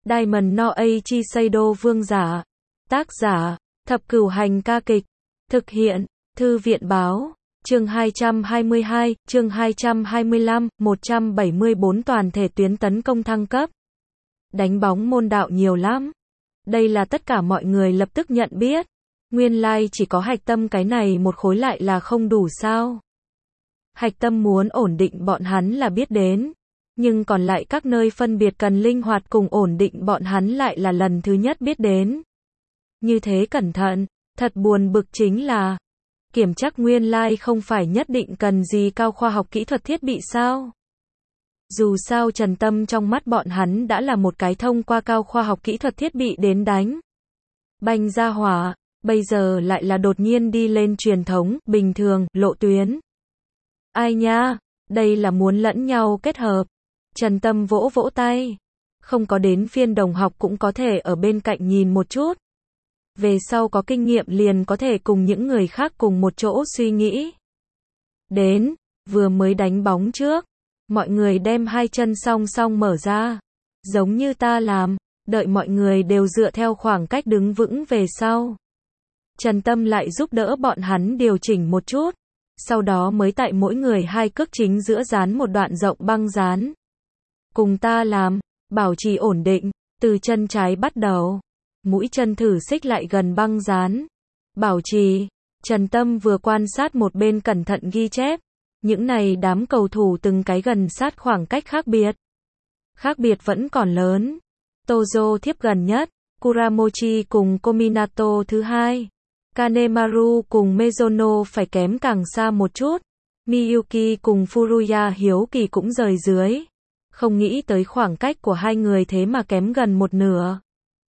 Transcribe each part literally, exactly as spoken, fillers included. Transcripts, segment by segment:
Diamond no Eiichi Seido Vương giả. Tác giả, Thập Cửu Hành ca kịch. Thực hiện, Thư viện báo. Chương hai trăm hai mươi hai, chương hai trăm hai mươi lăm, một trăm bảy mươi bốn toàn thể tuyến tấn công thăng cấp. Đánh bóng môn đạo nhiều lắm. Đây là tất cả mọi người lập tức nhận biết. Nguyên lai like chỉ có hạch tâm cái này một khối lại là không đủ sao. Hạch tâm muốn ổn định bọn hắn là biết đến. Nhưng còn lại các nơi phân biệt cần linh hoạt cùng ổn định bọn hắn lại là lần thứ nhất biết đến. Như thế cẩn thận, thật buồn bực chính là kiểm trắc nguyên lai like không phải nhất định cần gì cao khoa học kỹ thuật thiết bị sao. Dù sao Trần Tâm trong mắt bọn hắn đã là một cái thông qua cao khoa học kỹ thuật thiết bị đến đánh banh ra hỏa, bây giờ lại là đột nhiên đi lên truyền thống, bình thường, lộ tuyến. Ai nha, đây là muốn lẫn nhau kết hợp. Trần Tâm vỗ vỗ tay. Không có đến phiên đồng học cũng có thể ở bên cạnh nhìn một chút. Về sau có kinh nghiệm liền có thể cùng những người khác cùng một chỗ suy nghĩ. Đến, vừa mới đánh bóng trước. Mọi người đem hai chân song song mở ra. Giống như ta làm, đợi mọi người đều dựa theo khoảng cách đứng vững về sau. Trần Tâm lại giúp đỡ bọn hắn điều chỉnh một chút. Sau đó mới tại mỗi người hai cước chính giữa dán một đoạn rộng băng dán. Cùng ta làm, bảo trì ổn định, từ chân trái bắt đầu. Mũi chân thử xích lại gần băng dán. Bảo trì, Trần Tâm vừa quan sát một bên cẩn thận ghi chép. Những này đám cầu thủ từng cái gần sát khoảng cách khác biệt. Khác biệt vẫn còn lớn. Tozo thiếp gần nhất, Kuramochi cùng Kominato thứ hai. Kanemaru cùng Mizuno phải kém càng xa một chút. Miyuki cùng Furuya hiếu kỳ cũng rời dưới. Không nghĩ tới khoảng cách của hai người thế mà kém gần một nửa.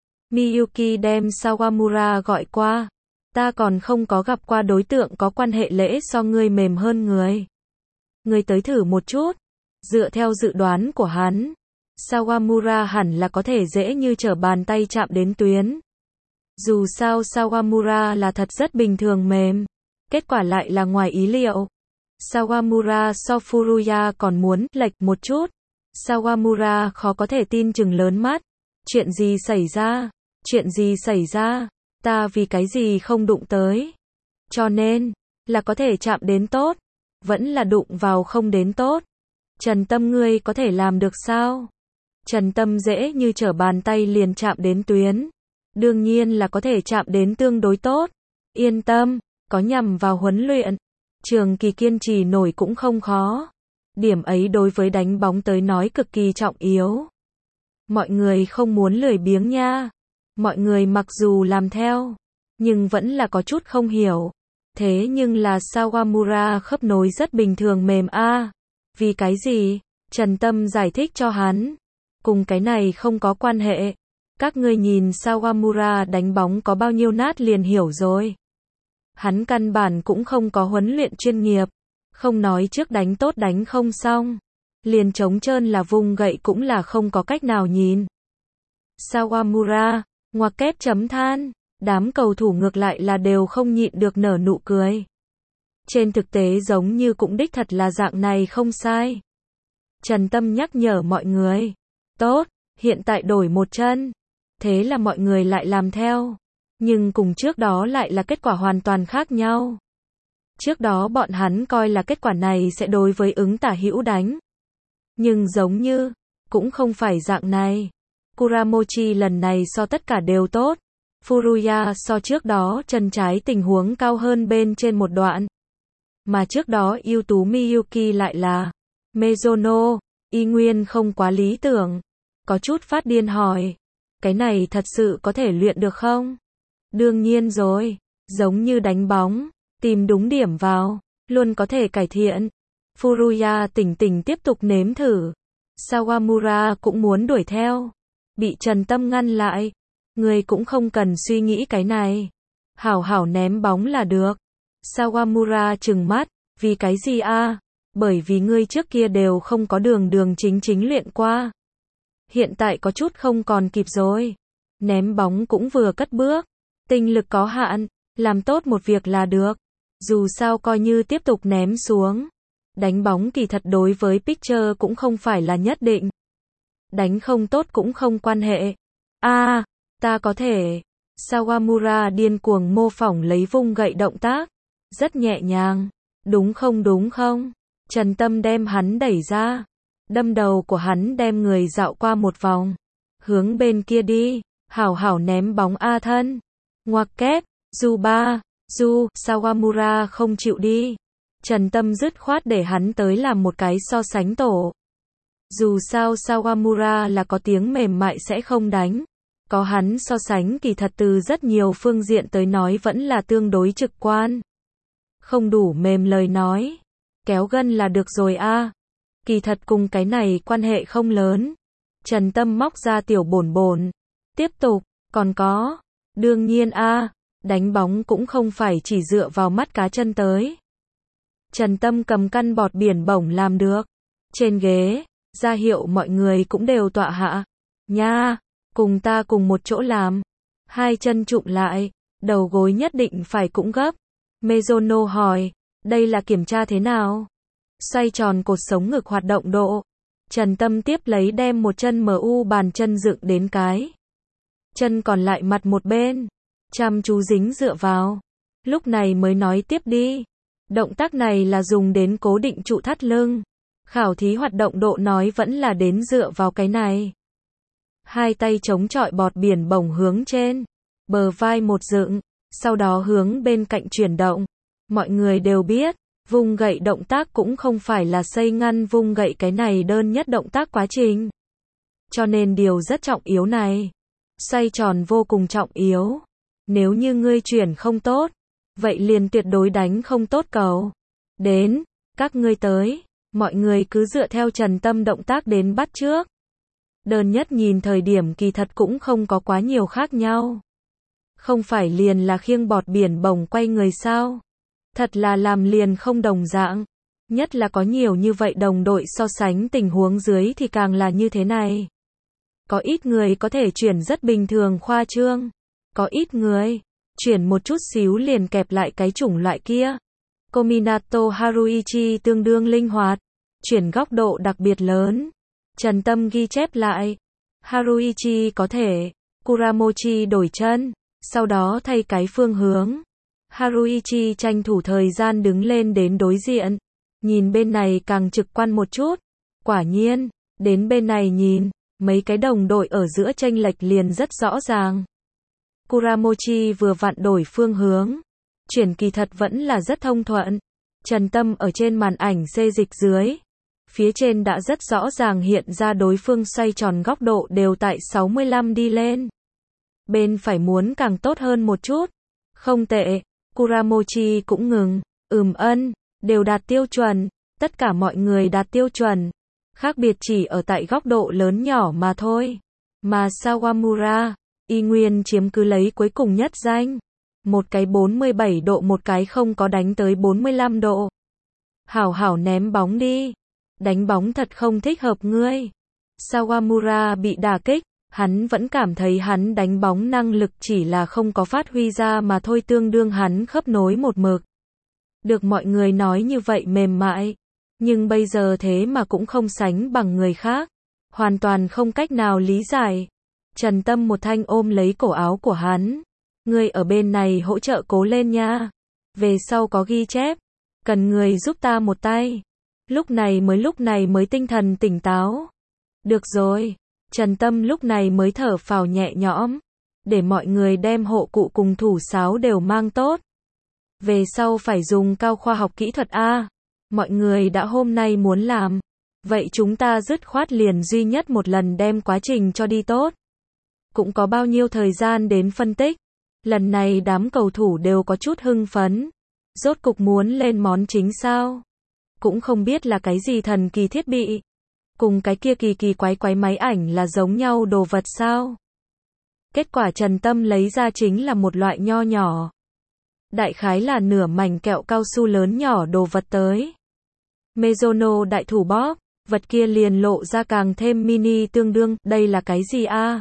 Miyuki đem Sawamura gọi qua. Ta còn không có gặp qua đối tượng có quan hệ lễ so ngươi mềm hơn người. Ngươi tới thử một chút. Dựa theo dự đoán của hắn, Sawamura hẳn là có thể dễ như trở bàn tay chạm đến tuyến. Dù sao Sawamura là thật rất bình thường mềm. Kết quả lại là ngoài ý liệu. Sawamura so Furuya còn muốn lệch một chút. Sawamura khó có thể tin chừng lớn mắt. Chuyện gì xảy ra? Chuyện gì xảy ra? Ta vì cái gì không đụng tới? Cho nên, là có thể chạm đến tốt. Vẫn là đụng vào không đến tốt. Trần Tâm ngươi có thể làm được sao? Trần Tâm dễ như trở bàn tay liền chạm đến tuyến. Đương nhiên là có thể chạm đến tương đối tốt. Yên tâm, có nhằm vào huấn luyện. Trường kỳ kiên trì nổi cũng không khó. Điểm ấy đối với đánh bóng tới nói cực kỳ trọng yếu. Mọi người không muốn lười biếng nha. Mọi người mặc dù làm theo, nhưng vẫn là có chút không hiểu. Thế nhưng là Sawamura khớp nối rất bình thường mềm a. À, vì cái gì? Trần Tâm giải thích cho hắn. Cùng cái này không có quan hệ. Các ngươi nhìn Sawamura đánh bóng có bao nhiêu nát liền hiểu rồi. Hắn căn bản cũng không có huấn luyện chuyên nghiệp. Không nói trước đánh tốt đánh không xong. Liền trống trơn là vung gậy cũng là không có cách nào nhìn. Sawamura, ngoặc kép chấm than. Đám cầu thủ ngược lại là đều không nhịn được nở nụ cười. Trên thực tế giống như cũng đích thật là dạng này không sai. Trần Tâm nhắc nhở mọi người. Tốt, hiện tại đổi một chân. Thế là mọi người lại làm theo. Nhưng cùng trước đó lại là kết quả hoàn toàn khác nhau. Trước đó bọn hắn coi là kết quả này sẽ đối với ứng tả hữu đánh. Nhưng giống như, cũng không phải dạng này. Kuramochi lần này so tất cả đều tốt. Furuya so trước đó chân trái tình huống cao hơn bên trên một đoạn. Mà trước đó ưu tú Miyuki lại là Mizuno, y nguyên không quá lý tưởng. Có chút phát điên hỏi. Cái này thật sự có thể luyện được không? Đương nhiên rồi. Giống như đánh bóng. Tìm đúng điểm vào. Luôn có thể cải thiện. Furuya tỉnh tỉnh tiếp tục nếm thử. Sawamura cũng muốn đuổi theo. Bị Trần Tâm ngăn lại. Ngươi cũng không cần suy nghĩ cái này. Hảo hảo ném bóng là được. Sawamura trừng mắt. Vì cái gì a? À? Bởi vì ngươi trước kia đều không có đường đường chính chính luyện qua. Hiện tại có chút không còn kịp rồi. Ném bóng cũng vừa cất bước. Tinh lực có hạn. Làm tốt một việc là được. Dù sao coi như tiếp tục ném xuống. Đánh bóng kỳ thật đối với pitcher cũng không phải là nhất định. Đánh không tốt cũng không quan hệ. A, ta có thể. Sawamura điên cuồng mô phỏng lấy vung gậy động tác. Rất nhẹ nhàng. Đúng không đúng không? Trần Tâm đem hắn đẩy ra. Đâm đầu của hắn đem người dạo qua một vòng. Hướng bên kia đi. Hảo hảo ném bóng A thân. Ngoặc kép. Du ba. Du. Sawamura không chịu đi. Trần Tâm dứt khoát để hắn tới làm một cái so sánh tổ. Dù sao Sawamura là có tiếng mềm mại sẽ không đánh. Có hắn so sánh kỳ thật từ rất nhiều phương diện tới nói vẫn là tương đối trực quan. Không đủ mềm lời nói. Kéo gân là được rồi a. Kỳ thật cùng cái này quan hệ không lớn. Trần Tâm móc ra tiểu bổn bổn. Tiếp tục, còn có. Đương nhiên a, đánh bóng cũng không phải chỉ dựa vào mắt cá chân tới. Trần Tâm cầm căn bọt biển bổng làm được. Trên ghế, ra hiệu mọi người cũng đều tọa hạ. Nha, cùng ta cùng một chỗ làm. Hai chân trụm lại, đầu gối nhất định phải cũng gấp. Mizuno hỏi, đây là kiểm tra thế nào? Xoay tròn cột sống ngực hoạt động độ. Trần Tâm tiếp lấy đem một chân mu bàn chân dựng đến cái. Chân còn lại mặt một bên. Chăm chú dính dựa vào. Lúc này mới nói tiếp đi. Động tác này là dùng đến cố định trụ thắt lưng. Khảo thí hoạt động độ nói vẫn là đến dựa vào cái này. Hai tay chống chọi bọt biển bổng hướng trên. Bờ vai một dựng. Sau đó hướng bên cạnh chuyển động. Mọi người đều biết. Vung gậy động tác cũng không phải là xây ngăn vung gậy cái này đơn nhất động tác quá trình. Cho nên điều rất trọng yếu này. Xoay tròn vô cùng trọng yếu. Nếu như ngươi chuyển không tốt. Vậy liền tuyệt đối đánh không tốt cầu. Đến, các ngươi tới. Mọi người cứ dựa theo Trần Tâm động tác đến bắt trước. Đơn nhất nhìn thời điểm kỳ thật cũng không có quá nhiều khác nhau. Không phải liền là khiêng bọt biển bổng quay người sao? Thật là làm liền không đồng dạng. Nhất là có nhiều như vậy đồng đội so sánh tình huống dưới thì càng là như thế này. Có ít người có thể chuyển rất bình thường khoa trương. Có ít người chuyển một chút xíu liền kẹp lại cái chủng loại kia. Kominato Haruichi tương đương linh hoạt. Chuyển góc độ đặc biệt lớn. Trần Tâm ghi chép lại. Haruichi có thể. Kuramochi đổi chân. Sau đó thay cái phương hướng. Haruichi tranh thủ thời gian đứng lên đến đối diện. Nhìn bên này càng trực quan một chút. Quả nhiên, đến bên này nhìn, mấy cái đồng đội ở giữa chênh lệch liền rất rõ ràng. Kuramochi vừa vặn đổi phương hướng. Chuyển kỳ thật vẫn là rất thông thuận. Trần Tâm ở trên màn ảnh xê dịch dưới. Phía trên đã rất rõ ràng hiện ra đối phương xoay tròn góc độ đều tại sáu mươi lăm đi lên. Bên phải muốn càng tốt hơn một chút. Không tệ. Kuramochi cũng ngừng. Ừm ân. Đều đạt tiêu chuẩn. Tất cả mọi người đạt tiêu chuẩn. Khác biệt chỉ ở tại góc độ lớn nhỏ mà thôi. Mà Sawamura, y nguyên chiếm cứ lấy cuối cùng nhất danh. Một cái bốn mươi bảy độ một cái không có đánh tới bốn mươi lăm độ. Hảo hảo ném bóng đi. Đánh bóng thật không thích hợp ngươi. Sawamura bị đả kích. Hắn vẫn cảm thấy hắn đánh bóng năng lực chỉ là không có phát huy ra mà thôi tương đương hắn khớp nối một mực. Được mọi người nói như vậy mềm mại. Nhưng bây giờ thế mà cũng không sánh bằng người khác. Hoàn toàn không cách nào lý giải. Trần Tâm một thanh ôm lấy cổ áo của hắn. Ngươi ở bên này hỗ trợ cố lên nha. Về sau có ghi chép. Cần người giúp ta một tay. Lúc này mới lúc này mới tinh thần tỉnh táo. Được rồi. Trần Tâm lúc này mới thở phào nhẹ nhõm. Để mọi người đem hộ cụ cùng thủ sáo đều mang tốt. Về sau phải dùng cao khoa học kỹ thuật A. Mọi người đã hôm nay muốn làm. Vậy chúng ta dứt khoát liền duy nhất một lần đem quá trình cho đi tốt. Cũng có bao nhiêu thời gian đến phân tích. Lần này đám cầu thủ đều có chút hưng phấn. Rốt cục muốn lên món chính sao. Cũng không biết là cái gì thần kỳ thiết bị. Cùng cái kia kỳ kỳ quái quái máy ảnh là giống nhau đồ vật sao. Kết quả Trần Tâm lấy ra chính là một loại nho nhỏ. Đại khái là nửa mảnh kẹo cao su lớn nhỏ đồ vật tới. Mizuno đại thủ bóp, vật kia liền lộ ra càng thêm mini tương đương, đây là cái gì a?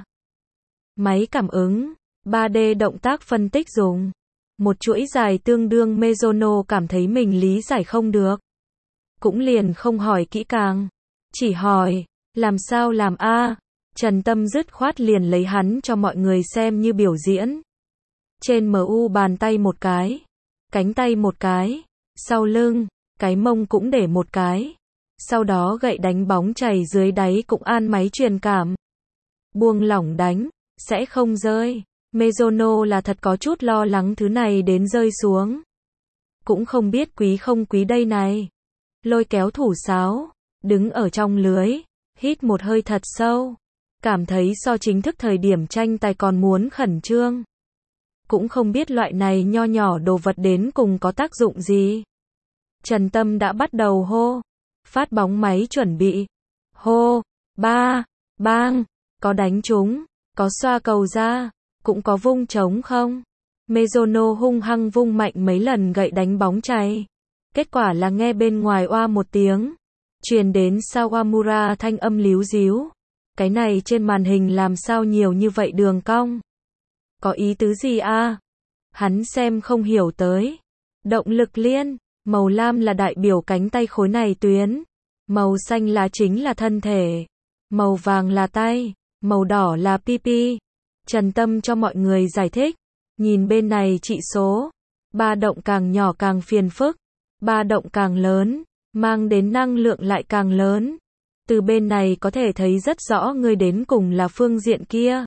Máy cảm ứng, ba D động tác phân tích dùng. Một chuỗi dài tương đương Mizuno cảm thấy mình lý giải không được. Cũng liền không hỏi kỹ càng. Chỉ hỏi, làm sao làm a? Trần Tâm dứt khoát liền lấy hắn cho mọi người xem như biểu diễn. Trên em u bàn tay một cái, cánh tay một cái, sau lưng, cái mông cũng để một cái. Sau đó gậy đánh bóng chày dưới đáy cũng an máy truyền cảm. Buông lỏng đánh, sẽ không rơi. Mizuno là thật có chút lo lắng thứ này đến rơi xuống. Cũng không biết quý không quý đây này. Lôi kéo thủ sáo, đứng ở trong lưới, hít một hơi thật sâu. Cảm thấy so chính thức thời điểm tranh tài còn muốn khẩn trương. Cũng không biết loại này nho nhỏ đồ vật đến cùng có tác dụng gì. Trần Tâm đã bắt đầu hô. Phát bóng máy chuẩn bị. Hô, ba, bang, có đánh trúng, có xoa cầu ra, cũng có vung trống không. Mizuno hung hăng vung mạnh mấy lần gậy đánh bóng chày. Kết quả là nghe bên ngoài oa một tiếng. Truyền đến Sawamura thanh âm líu díu. Cái này trên màn hình làm sao nhiều như vậy đường cong. Có ý tứ gì a? Hắn xem không hiểu tới. Động lực liên, màu lam là đại biểu cánh tay khối này tuyến. Màu xanh lá chính là thân thể. Màu vàng là tay. Màu đỏ là pipi. Trần Tâm cho mọi người giải thích. Nhìn bên này trị số. Ba động càng nhỏ càng phiền phức. Ba động càng lớn, mang đến năng lượng lại càng lớn. Từ bên này có thể thấy rất rõ người đến cùng là phương diện kia.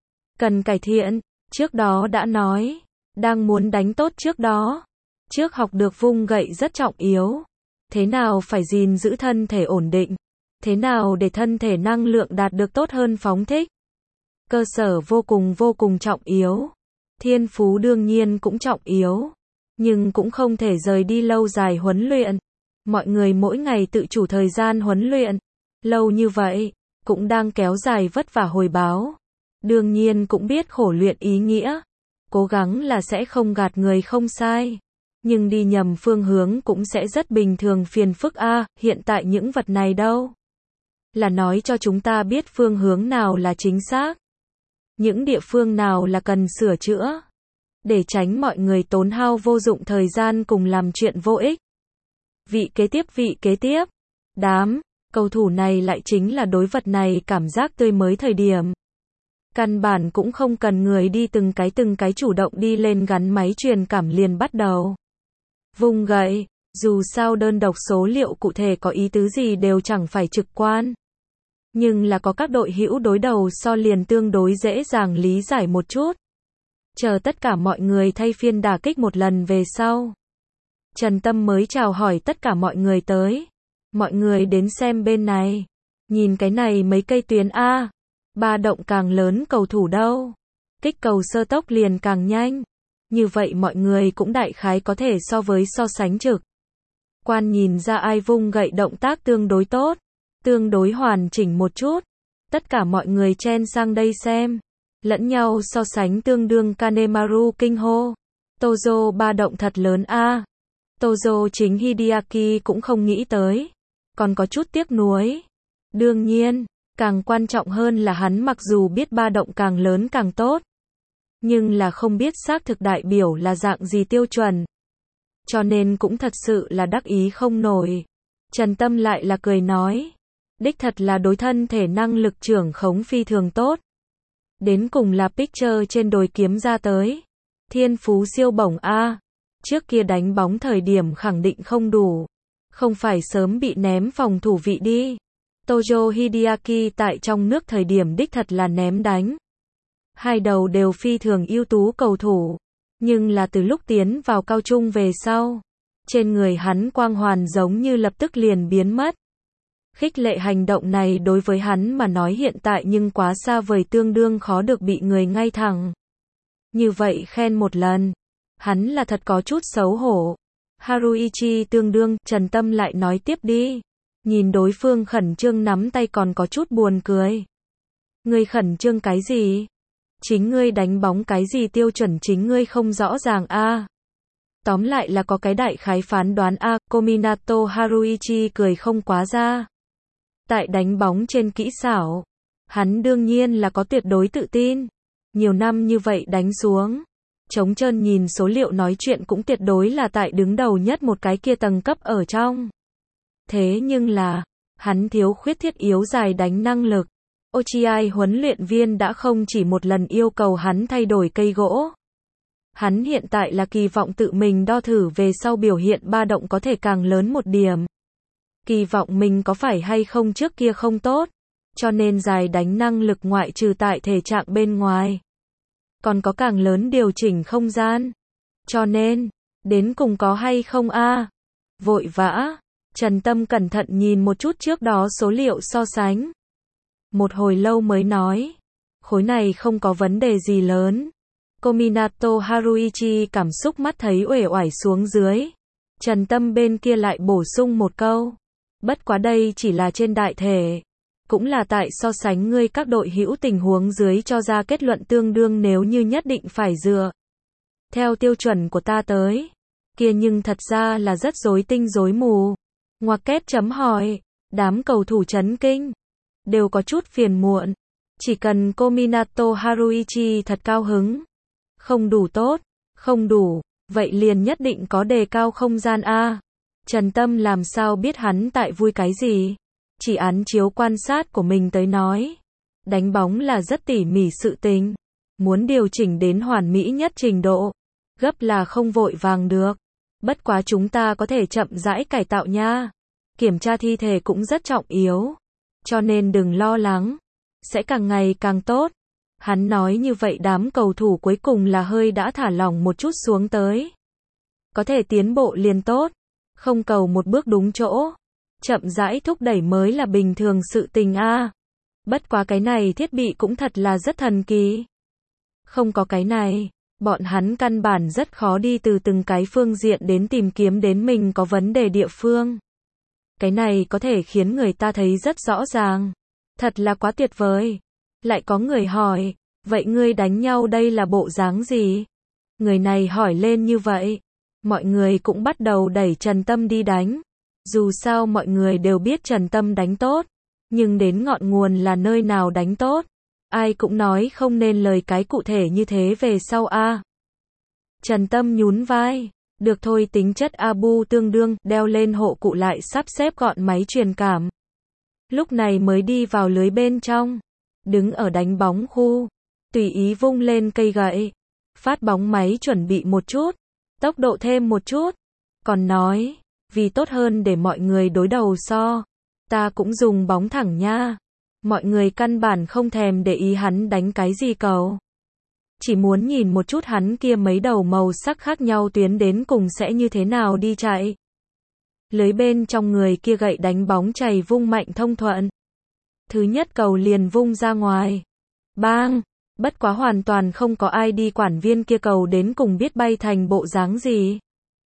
Cần cải thiện, trước đó đã nói. Đang muốn đánh tốt trước đó. Trước học được vung gậy rất trọng yếu. Thế nào phải gìn giữ thân thể ổn định. Thế nào để thân thể năng lượng đạt được tốt hơn phóng thích. Cơ sở vô cùng vô cùng trọng yếu. Thiên phú đương nhiên cũng trọng yếu. Nhưng cũng không thể rời đi lâu dài huấn luyện. Mọi người mỗi ngày tự chủ thời gian huấn luyện. Lâu như vậy, cũng đang kéo dài vất vả hồi báo. Đương nhiên cũng biết khổ luyện ý nghĩa. Cố gắng là sẽ không gạt người không sai. Nhưng đi nhầm phương hướng cũng sẽ rất bình thường phiền phức a. À, hiện tại những vật này đâu? Là nói cho chúng ta biết phương hướng nào là chính xác. Những địa phương nào là cần sửa chữa. Để tránh mọi người tốn hao vô dụng thời gian cùng làm chuyện vô ích. Vị kế tiếp vị kế tiếp. Đám, cầu thủ này lại chính là đối vật này cảm giác tươi mới thời điểm. Căn bản cũng không cần người đi từng cái từng cái chủ động đi lên gắn máy truyền cảm liền bắt đầu. Vung gậy, dù sao đơn độc số liệu cụ thể có ý tứ gì đều chẳng phải trực quan. Nhưng là có các đội hữu đối đầu so liền tương đối dễ dàng lý giải một chút. Chờ tất cả mọi người thay phiên đả kích một lần về sau. Trần Tâm mới chào hỏi tất cả mọi người tới. Mọi người đến xem bên này. Nhìn cái này mấy cây tuyến A. Ba động càng lớn cầu thủ đâu. Kích cầu sơ tốc liền càng nhanh. Như vậy mọi người cũng đại khái có thể so với so sánh trực. Quan nhìn ra ai vung gậy động tác tương đối tốt. Tương đối hoàn chỉnh một chút. Tất cả mọi người chen sang đây xem. Lẫn nhau so sánh tương đương Kanemaru kinh hô. Tozo ba động thật lớn a. À. Tozo chính Hideaki cũng không nghĩ tới. Còn có chút tiếc nuối. Đương nhiên, càng quan trọng hơn là hắn mặc dù biết ba động càng lớn càng tốt. Nhưng là không biết xác thực đại biểu là dạng gì tiêu chuẩn. Cho nên cũng thật sự là đắc ý không nổi. Trần Tâm lại là cười nói. Đích thật là đối thân thể năng lực trưởng khống phi thường tốt. Đến cùng là picture trên đồi kiếm ra tới. Thiên phú siêu bổng A. Trước kia đánh bóng thời điểm khẳng định không đủ. Không phải sớm bị ném phòng thủ vị đi. Tojo Hideaki tại trong nước thời điểm đích thật là ném đánh. Hai đầu đều phi thường ưu tú cầu thủ. Nhưng là từ lúc tiến vào cao trung về sau. Trên người hắn quang hoàn giống như lập tức liền biến mất. Khích lệ hành động này đối với hắn mà nói hiện tại nhưng quá xa vời tương đương khó được bị người ngay thẳng. Như vậy khen một lần. Hắn là thật có chút xấu hổ. Haruichi tương đương, Trần Tâm lại nói tiếp đi. Nhìn đối phương khẩn trương nắm tay còn có chút buồn cười. Ngươi khẩn trương cái gì? Chính ngươi đánh bóng cái gì tiêu chuẩn chính ngươi không rõ ràng a. À. Tóm lại là có cái đại khái phán đoán a. À. Kominato Haruichi cười không quá ra. Tại đánh bóng trên kỹ xảo, hắn đương nhiên là có tuyệt đối tự tin. Nhiều năm như vậy đánh xuống, trống trơn nhìn số liệu nói chuyện cũng tuyệt đối là tại đứng đầu nhất một cái kia tầng cấp ở trong. Thế nhưng là, hắn thiếu khuyết thiết yếu dài đánh năng lực. Ochiai huấn luyện viên đã không chỉ một lần yêu cầu hắn thay đổi cây gỗ. Hắn hiện tại là kỳ vọng tự mình đo thử về sau biểu hiện ba động có thể càng lớn một điểm. Kỳ vọng mình có phải hay không trước kia không tốt, cho nên dài đánh năng lực ngoại trừ tại thể trạng bên ngoài. Còn có càng lớn điều chỉnh không gian. Cho nên, đến cùng có hay không a? À? Vội vã, Trần Tâm cẩn thận nhìn một chút trước đó số liệu so sánh. Một hồi lâu mới nói, khối này không có vấn đề gì lớn. Kominato Haruichi cảm xúc mắt thấy uể oải xuống dưới. Trần Tâm bên kia lại bổ sung một câu. Bất quá đây chỉ là trên đại thể. Cũng là tại so sánh ngươi các đội hữu tình huống dưới cho ra kết luận tương đương nếu như nhất định phải dựa. Theo tiêu chuẩn của ta tới. Kia nhưng thật ra là rất rối tinh rối mù. Ngoặc kép chấm hỏi. Đám cầu thủ chấn kinh. Đều có chút phiền muộn. Chỉ cần Kominato Haruichi thật cao hứng. Không đủ tốt. Không đủ. Vậy liền nhất định có đề cao không gian a. Trần Tâm làm sao biết hắn tại vui cái gì? Chỉ án chiếu quan sát của mình tới nói. Đánh bóng là rất tỉ mỉ sự tình. Muốn điều chỉnh đến hoàn mỹ nhất trình độ. Gấp là không vội vàng được. Bất quá chúng ta có thể chậm rãi cải tạo nha. Kiểm tra thi thể cũng rất trọng yếu. Cho nên đừng lo lắng. Sẽ càng ngày càng tốt. Hắn nói như vậy đám cầu thủ cuối cùng là hơi đã thả lỏng một chút xuống tới. Có thể tiến bộ liền tốt. Không cầu một bước đúng chỗ. Chậm rãi thúc đẩy mới là bình thường sự tình a. À. Bất quá cái này thiết bị cũng thật là rất thần kỳ. Không có cái này, bọn hắn căn bản rất khó đi từ từng cái phương diện đến tìm kiếm đến mình có vấn đề địa phương. Cái này có thể khiến người ta thấy rất rõ ràng. Thật là quá tuyệt vời. Lại có người hỏi, vậy ngươi đánh nhau đây là bộ dáng gì? Người này hỏi lên như vậy. Mọi người cũng bắt đầu đẩy Trần Tâm đi đánh. Dù sao mọi người đều biết Trần Tâm đánh tốt. Nhưng đến ngọn nguồn là nơi nào đánh tốt. Ai cũng nói không nên lời cái cụ thể như thế về sau a. À. Trần Tâm nhún vai. Được thôi tính chất Abu tương đương, đeo lên hộ cụ lại sắp xếp gọn máy truyền cảm. Lúc này mới đi vào lưới bên trong. Đứng ở đánh bóng khu. Tùy ý vung lên cây gậy. Phát bóng máy chuẩn bị một chút. Tốc độ thêm một chút. Còn nói, vì tốt hơn để mọi người đối đầu so. Ta cũng dùng bóng thẳng nha. Mọi người căn bản không thèm để ý hắn đánh cái gì cầu. Chỉ muốn nhìn một chút hắn kia mấy đầu màu sắc khác nhau tuyến đến cùng sẽ như thế nào đi chạy. Lưới bên trong người kia gậy đánh bóng chày vung mạnh thông thuận. Thứ nhất cầu liền vung ra ngoài. Bang! Bất quá hoàn toàn không có ai đi quản viên kia cầu đến cùng biết bay thành bộ dáng gì.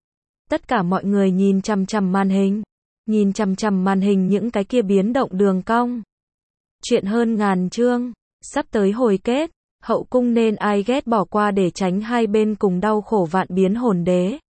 Tất cả mọi người nhìn chằm chằm màn hình. Nhìn chằm chằm màn hình những cái kia biến động đường cong. Chuyện hơn ngàn chương. Sắp tới hồi kết. Hậu cung nên ai ghét bỏ qua để tránh hai bên cùng đau khổ vạn biến hồn đế.